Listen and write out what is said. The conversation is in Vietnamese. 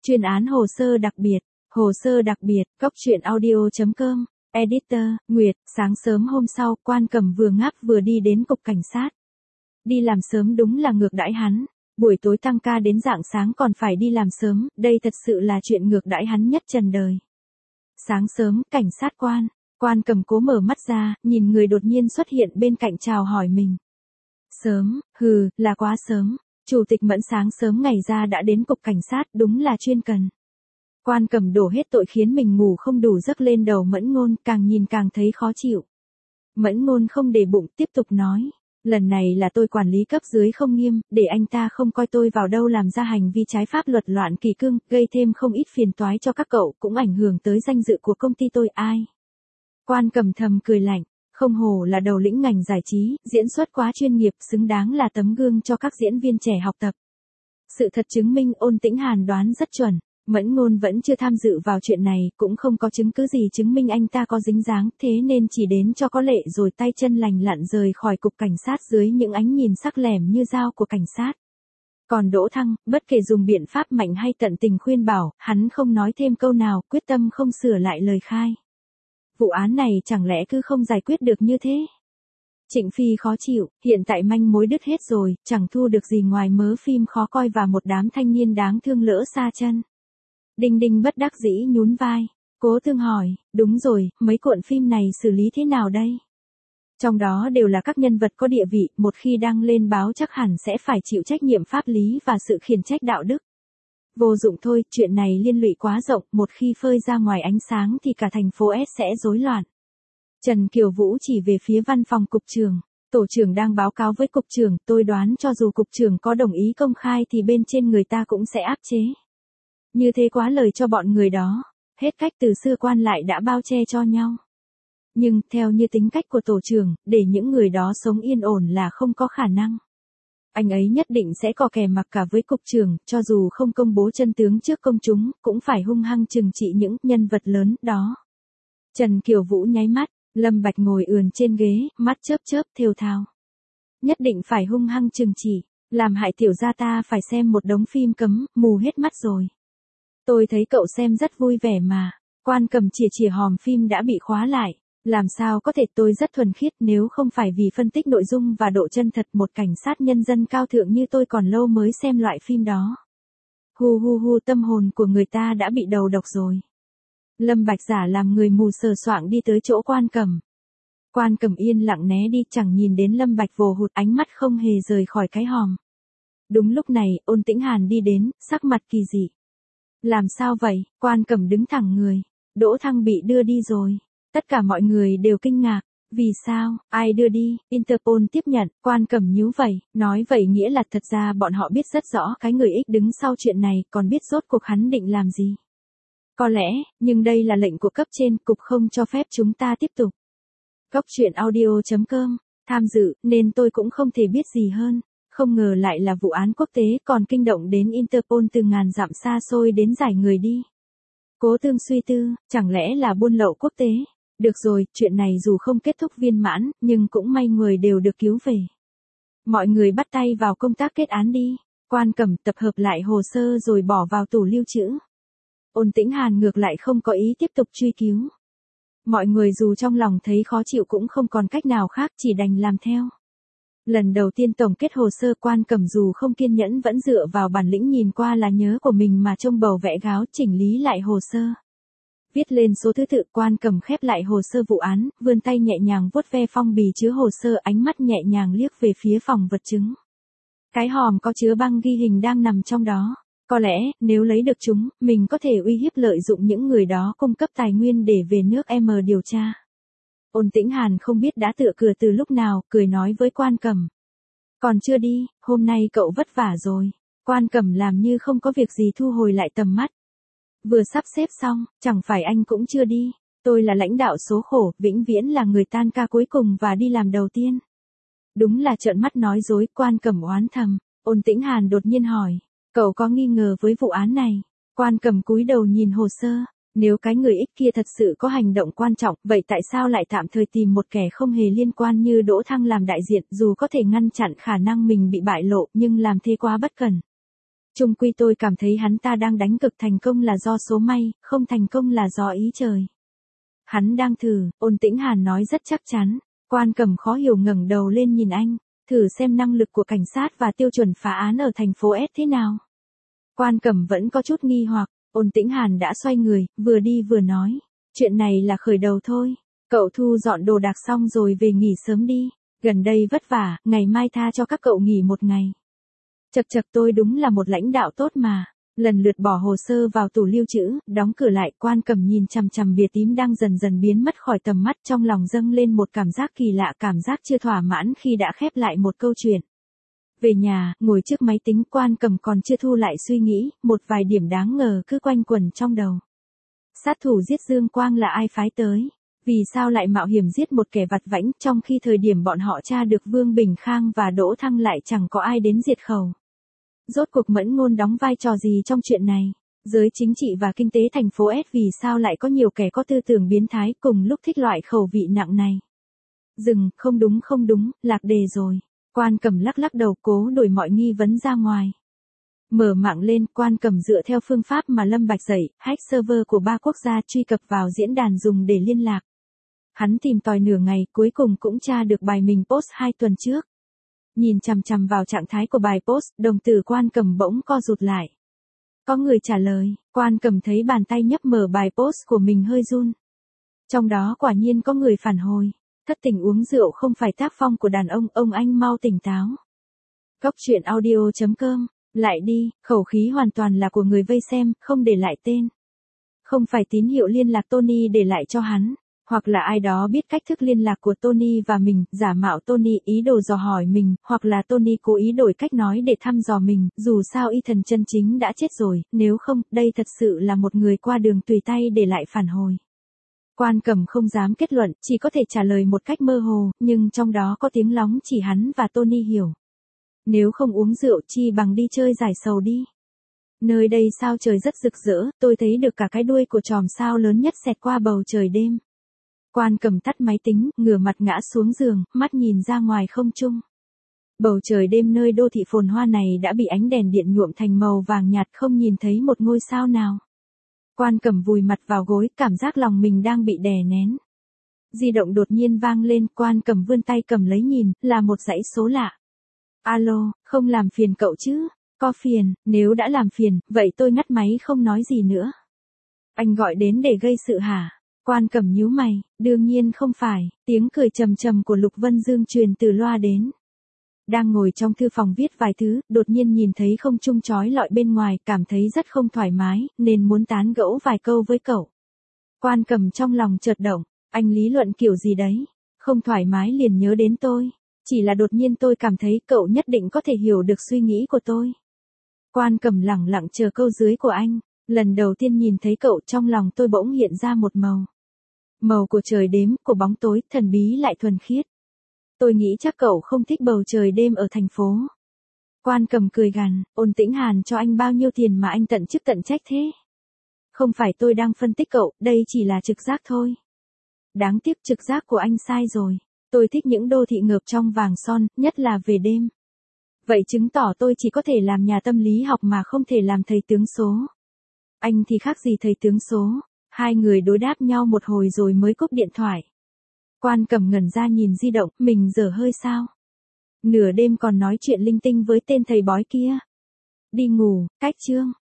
Chuyên án hồ sơ đặc biệt, hồ sơ đặc biệt, Cốc truyện audio.com, editor, Nguyệt, sáng sớm hôm sau, Quan Cẩm vừa ngáp vừa đi đến cục cảnh sát. Đi làm sớm đúng là ngược đãi hắn, buổi tối tăng ca đến rạng sáng còn phải đi làm sớm, đây thật sự là chuyện ngược đãi hắn nhất trần đời. Sáng sớm, cảnh sát Quan Cẩm cố mở mắt ra, nhìn người đột nhiên xuất hiện bên cạnh chào hỏi mình. Sớm, là quá sớm. Chủ tịch Mẫn sáng sớm ngày ra đã đến cục cảnh sát, đúng là chuyên cần. Quan Cẩm đổ hết tội khiến mình ngủ không đủ giấc lên đầu Mẫn Ngôn, càng nhìn càng thấy khó chịu. Mẫn Ngôn không để bụng, tiếp tục nói. Lần này là tôi quản lý cấp dưới không nghiêm, để anh ta không coi tôi vào đâu làm ra hành vi trái pháp luật loạn kỷ cương, gây thêm không ít phiền toái cho các cậu, cũng ảnh hưởng tới danh dự của công ty tôi ai. Quan Cẩm thầm cười lạnh. Không hổ là đầu lĩnh ngành giải trí, diễn xuất quá chuyên nghiệp, xứng đáng là tấm gương cho các diễn viên trẻ học tập. Sự thật chứng minh Ôn Tĩnh Hàn đoán rất chuẩn, Mẫn Ngôn vẫn chưa tham dự vào chuyện này, cũng không có chứng cứ gì chứng minh anh ta có dính dáng, thế nên chỉ đến cho có lệ rồi tay chân lành lặn rời khỏi cục cảnh sát dưới những ánh nhìn sắc lẻm như dao của cảnh sát. Còn Đỗ Thăng, bất kể dùng biện pháp mạnh hay tận tình khuyên bảo, hắn không nói thêm câu nào, quyết tâm không sửa lại lời khai. Vụ án này chẳng lẽ cứ không giải quyết được như thế? Trịnh Phi khó chịu, hiện tại manh mối đứt hết rồi, chẳng thu được gì ngoài mớ phim khó coi và một đám thanh niên đáng thương lỡ xa chân. Đinh Đinh bất đắc dĩ nhún vai, Cố Thương hỏi, đúng rồi, mấy cuộn phim này xử lý thế nào đây? Trong đó đều là các nhân vật có địa vị, một khi đăng lên báo chắc hẳn sẽ phải chịu trách nhiệm pháp lý và sự khiển trách đạo đức. Vô dụng thôi, chuyện này liên lụy quá rộng, một khi phơi ra ngoài ánh sáng thì cả thành phố S sẽ rối loạn. Trần Kiều Vũ chỉ về phía văn phòng cục trưởng, tổ trưởng đang báo cáo với cục trưởng, tôi đoán cho dù cục trưởng có đồng ý công khai thì bên trên người ta cũng sẽ áp chế. Như thế quá lời cho bọn người đó, hết cách từ xưa quan lại đã bao che cho nhau. Nhưng, theo như tính cách của tổ trưởng, để những người đó sống yên ổn là không có khả năng. Anh ấy nhất định sẽ có kè mặc cả với cục trưởng, cho dù không công bố chân tướng trước công chúng, cũng phải hung hăng trừng trị những nhân vật lớn đó. Trần Kiều Vũ nháy mắt, Lâm Bạch ngồi ườn trên ghế, mắt chớp chớp thều thào. Nhất định phải hung hăng trừng trị, làm hại tiểu gia ta phải xem một đống phim cấm, mù hết mắt rồi. Tôi thấy cậu xem rất vui vẻ mà. Quan Cẩm chìa hòm phim đã bị khóa lại. Làm sao có thể, tôi rất thuần khiết, nếu không phải vì phân tích nội dung và độ chân thật, một cảnh sát nhân dân cao thượng như tôi còn lâu mới xem loại phim đó. Hu, tâm hồn của người ta đã bị đầu độc rồi. Lâm Bạch giả làm người mù sờ soạng đi tới chỗ Quan Cẩm. Quan Cẩm yên lặng né đi, chẳng nhìn đến Lâm Bạch vồ hụt, ánh mắt không hề rời khỏi cái hòm. Đúng lúc này, Ôn Tĩnh Hàn đi đến, sắc mặt kỳ dị. Làm sao vậy? Quan Cẩm đứng thẳng người. Đỗ Thăng bị đưa đi rồi. Tất cả mọi người đều kinh ngạc. Vì sao? Ai đưa đi? Interpol tiếp nhận. Quan Cẩm nhíu vậy, nói vậy nghĩa là thật ra bọn họ biết rất rõ cái người X đứng sau chuyện này, còn biết rốt cuộc hắn định làm gì. Có lẽ, nhưng đây là lệnh của cấp trên, cục không cho phép chúng ta tiếp tục. Cốc truyện audio.com, tham dự, nên tôi cũng không thể biết gì hơn. Không ngờ lại là vụ án quốc tế, còn kinh động đến Interpol từ ngàn dặm xa xôi đến giải người đi. Cố Tương suy tư, chẳng lẽ là buôn lậu quốc tế? Được rồi, chuyện này dù không kết thúc viên mãn, nhưng cũng may người đều được cứu về. Mọi người bắt tay vào công tác kết án đi. Quan Cẩm tập hợp lại hồ sơ rồi bỏ vào tủ lưu trữ. Ôn Tĩnh Hàn ngược lại không có ý tiếp tục truy cứu. Mọi người dù trong lòng thấy khó chịu cũng không còn cách nào khác, chỉ đành làm theo. Lần đầu tiên tổng kết hồ sơ, Quan Cẩm dù không kiên nhẫn vẫn dựa vào bản lĩnh nhìn qua là nhớ của mình mà trông bầu vẽ gáo, chỉnh lý lại hồ sơ. Viết lên số thứ tự, Quan Cẩm khép lại hồ sơ vụ án, vươn tay nhẹ nhàng vuốt ve phong bì chứa hồ sơ, ánh mắt nhẹ nhàng liếc về phía phòng vật chứng. Cái hòm có chứa băng ghi hình đang nằm trong đó. Có lẽ, nếu lấy được chúng, mình có thể uy hiếp lợi dụng những người đó cung cấp tài nguyên để về nước M điều tra. Ôn Tĩnh Hàn không biết đã tựa cửa từ lúc nào, cười nói với Quan Cẩm. Còn chưa đi, hôm nay cậu vất vả rồi. Quan Cẩm làm như không có việc gì thu hồi lại tầm mắt. Vừa sắp xếp xong, chẳng phải anh cũng chưa đi. Tôi là lãnh đạo số khổ, vĩnh viễn là người tan ca cuối cùng và đi làm đầu tiên. Đúng là trợn mắt nói dối, Quan Cẩm oán thầm. Ôn Tĩnh Hàn đột nhiên hỏi, cậu có nghi ngờ với vụ án này? Quan Cẩm cúi đầu nhìn hồ sơ. Nếu cái người X kia thật sự có hành động quan trọng, vậy tại sao lại tạm thời tìm một kẻ không hề liên quan như Đỗ Thăng làm đại diện, dù có thể ngăn chặn khả năng mình bị bại lộ, nhưng làm thế quá bất cẩn. Chung quy tôi cảm thấy hắn ta đang đánh cực, thành công là do số may, không thành công là do ý trời. Hắn đang thử, Ôn Tĩnh Hàn nói rất chắc chắn. Quan Cẩm khó hiểu ngẩng đầu lên nhìn anh, thử xem năng lực của cảnh sát và tiêu chuẩn phá án ở thành phố S thế nào. Quan Cẩm vẫn có chút nghi hoặc, Ôn Tĩnh Hàn đã xoay người, vừa đi vừa nói. Chuyện này là khởi đầu thôi. Cậu thu dọn đồ đạc xong rồi về nghỉ sớm đi. Gần đây vất vả, ngày mai tha cho các cậu nghỉ một ngày. Chật chật, tôi đúng là một lãnh đạo tốt mà. Lần lượt bỏ hồ sơ vào tủ lưu trữ, đóng cửa lại. Quan Cẩm nhìn chằm chằm bìa tím đang dần dần biến mất khỏi tầm mắt, trong lòng dâng lên một cảm giác kỳ lạ, cảm giác chưa thỏa mãn khi đã khép lại một câu chuyện. Về nhà, ngồi trước máy tính, Quan Cẩm còn chưa thu lại suy nghĩ, một vài điểm đáng ngờ cứ quanh quẩn trong đầu. Sát thủ giết Dương Quang là ai phái tới? Vì sao lại mạo hiểm giết một kẻ vặt vãnh, trong khi thời điểm bọn họ tra được Vương Bình Khang và Đỗ Thăng lại chẳng có ai đến diệt khẩu? Rốt cuộc Mẫn Ngôn đóng vai trò gì trong chuyện này? Giới chính trị và kinh tế thành phố S vì sao lại có nhiều kẻ có tư tưởng biến thái cùng lúc thích loại khẩu vị nặng này? Không đúng, lạc đề rồi. Quan Cẩm lắc lắc đầu, cố đuổi mọi nghi vấn ra ngoài. Mở mạng lên, Quan Cẩm dựa theo phương pháp mà Lâm Bạch dạy, hack server của 3 quốc gia, truy cập vào diễn đàn dùng để liên lạc. Hắn tìm tòi nửa ngày, cuối cùng cũng tra được bài mình post 2 tuần trước. Nhìn chằm chằm vào trạng thái của bài post, đồng tử Quan Cẩm bỗng co rụt lại. Có người trả lời, Quan Cẩm thấy bàn tay nhấp mở bài post của mình hơi run. Trong đó quả nhiên có người phản hồi, thất tình uống rượu không phải tác phong của đàn ông anh mau tỉnh táo. Cốc truyện audio.com, lại đi, khẩu khí hoàn toàn là của người vây xem, không để lại tên. Không phải tín hiệu liên lạc Tony để lại cho hắn. Hoặc là ai đó biết cách thức liên lạc của Tony và mình, giả mạo Tony ý đồ dò hỏi mình, hoặc là Tony cố ý đổi cách nói để thăm dò mình, dù sao Ethan chân chính đã chết rồi, nếu không, đây thật sự là một người qua đường tùy tay để lại phản hồi. Quan Cẩm không dám kết luận, chỉ có thể trả lời một cách mơ hồ, nhưng trong đó có tiếng lóng chỉ hắn và Tony hiểu. Nếu không uống rượu chi bằng đi chơi giải sầu đi. Nơi đây sao trời rất rực rỡ, tôi thấy được cả cái đuôi của chòm sao lớn nhất xẹt qua bầu trời đêm. Quan Cẩm tắt máy tính, ngửa mặt ngã xuống giường, mắt nhìn ra ngoài không trung. Bầu trời đêm nơi đô thị phồn hoa này đã bị ánh đèn điện nhuộm thành màu vàng nhạt, không nhìn thấy một ngôi sao nào. Quan Cẩm vùi mặt vào gối, cảm giác lòng mình đang bị đè nén. Di động đột nhiên vang lên, Quan Cẩm vươn tay cầm lấy nhìn, là một dãy số lạ. Alo, không làm phiền cậu chứ? Có phiền, nếu đã làm phiền, vậy tôi ngắt máy không nói gì nữa. Anh gọi đến để gây sự hả? Quan Cẩm nhíu mày, đương nhiên không phải, tiếng cười trầm trầm của Lục Vân Dương truyền từ loa đến. Đang ngồi trong thư phòng viết vài thứ, đột nhiên nhìn thấy không trung chói lọi bên ngoài, cảm thấy rất không thoải mái, nên muốn tán gẫu vài câu với cậu. Quan Cẩm trong lòng chợt động, anh lý luận kiểu gì đấy? Không thoải mái liền nhớ đến tôi. Chỉ là đột nhiên tôi cảm thấy cậu nhất định có thể hiểu được suy nghĩ của tôi. Quan Cẩm lẳng lặng chờ câu dưới của anh. Lần đầu tiên nhìn thấy cậu, trong lòng tôi bỗng hiện ra một màu. Màu của trời đêm, của bóng tối, thần bí lại thuần khiết. Tôi nghĩ chắc cậu không thích bầu trời đêm ở thành phố. Quan Cẩm cười gằn, Ôn Tĩnh Hàn cho anh bao nhiêu tiền mà anh tận chức tận trách thế? Không phải tôi đang phân tích cậu, đây chỉ là trực giác thôi. Đáng tiếc trực giác của anh sai rồi. Tôi thích những đô thị ngợp trong vàng son, nhất là về đêm. Vậy chứng tỏ tôi chỉ có thể làm nhà tâm lý học mà không thể làm thầy tướng số. Anh thì khác gì thầy tướng số. Hai người đối đáp nhau một hồi rồi mới cúp điện thoại. Quan Cẩm ngẩn ra nhìn di động, mình dở hơi sao? Nửa đêm còn nói chuyện linh tinh với tên thầy bói kia. Đi ngủ, cách chương.